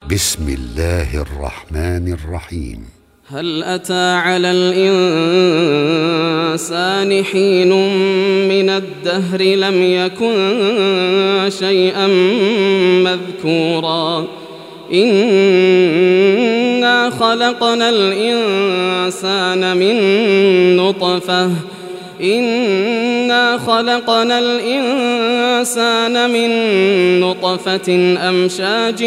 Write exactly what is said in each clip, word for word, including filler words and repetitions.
بسم الله الرحمن الرحيم. هل أتى على الإنسان حين من الدهر لم يكن شيئا مذكورا إنا خلقنا الإنسان من نطفة إنا خلقنا الإنسان من نطفة أمشاج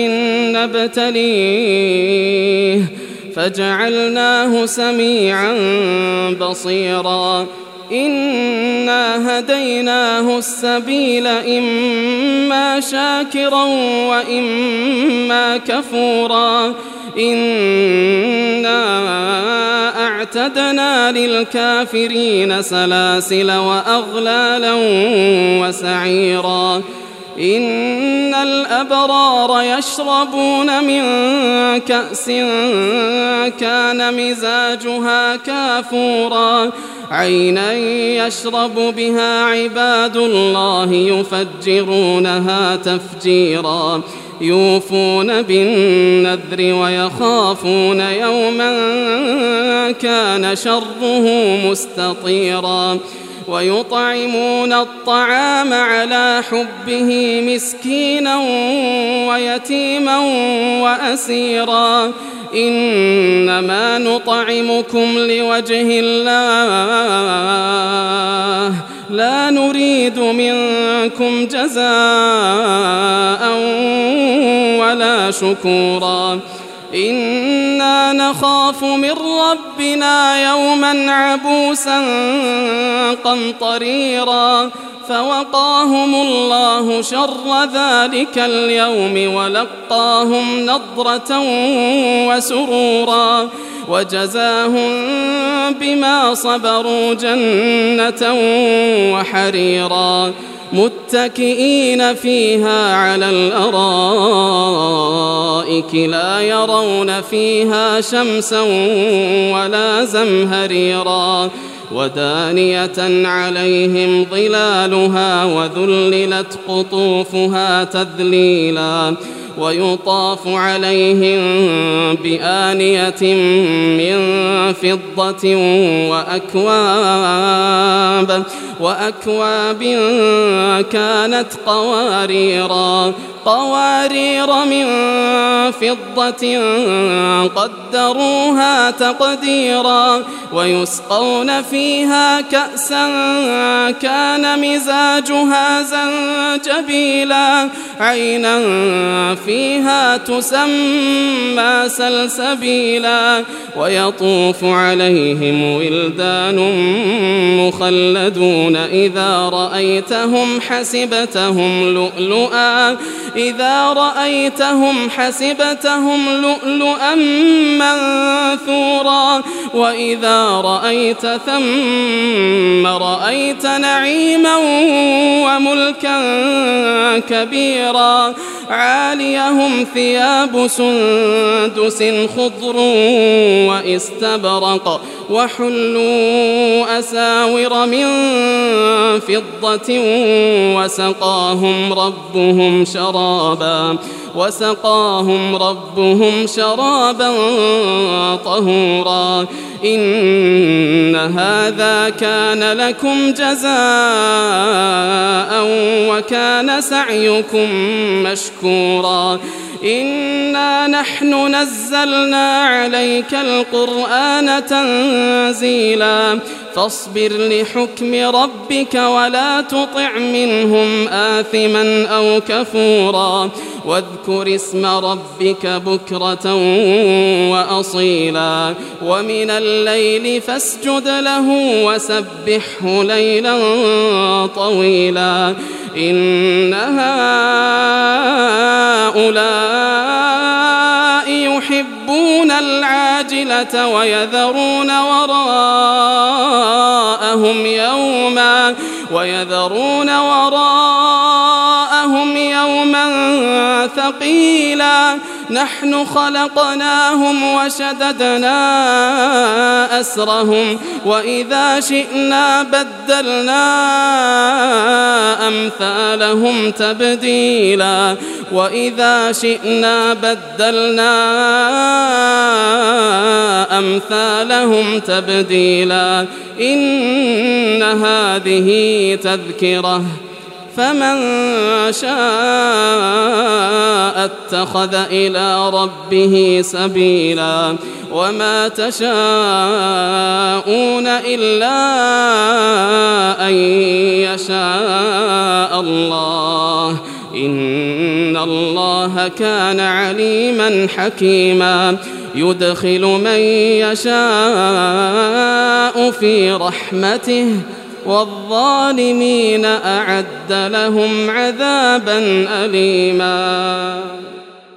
نبتليه فجعلناه سميعا بصيرا إنا هديناه السبيل إما شاكرا وإما كفورا إنا أعتدنا للكافرين سلاسل وأغلالا وسعيرا إن الأبرار يشربون من كأس كان مزاجها كافورا عينا يشرب بها عباد الله يفجرونها تفجيرا يوفون بالنذر ويخافون يوما كان شره مستطيرا ويطعمون الطعام على حبه مسكينا ويتيما وأسيرا إنما نطعمكم لوجه الله لا نريد منكم جزاء ولا شكورا إنا نخاف من ربنا يوما عبوسا قمطريرا فوقاهم الله شر ذلك اليوم ولقاهم نضرة وسرورا وجزاهم بما صبروا جنة وحريرا متكئين فيها على الأرائك لا يرون فيها شمسا ولا زمهريرا ودانية عليهم ظلالها وذللت قطوفها تذليلا ويطاف عليهم بآنية من فضة وأكواب وأكواب كانت قواريرا قوارير من فضة قدروها تقديرا ويسقون فيها كأسا كان مزاجها زنجبيلا عينا فيها تسمى سلسبيلا ويطوف عليهم ولدان مخلدون إذا رأيتهم حسبتهم لؤلؤا إذا رأيتهم حسبتهم لؤلؤا منثورا وإذا رأيت ثم رأيت نعيما وملكا كبيرا عاليهم ثياب سندس خضر واستبرق وحلوا أساور من فضة وسقاهم ربهم شرابا وسقاهم ربهم شرابا طهورا إن هذا كان لكم جزاء وكان سعيكم مشكورا إنا نحن نزلنا عليك القرآن تنزيلا فاصبر لحكم ربك ولا تطع منهم آثما أو كفورا واذكر اسم ربك بكرة وأصيلا ومن الليل فاسجد له وسبحه ليلا طويلا إن هؤلاء يحبون العاجلة ويذرون وراءهم يوما ويذرون وراءهم يوما ثقيلا نحن خلقناهم وشددنا أسرهم وإذا شئنا بدلنا أمثالهم تبديلا وإذا شئنا بدلنا أمثالهم تبديلا إن هذه تذكرة فمن شاء اتخذ إلى ربه سبيلا وما تشاءون إلا أن يشاء الله إن الله كان عليما حكيما يدخل من يشاء في رحمته والظالمين أعد لهم عذابا أليما.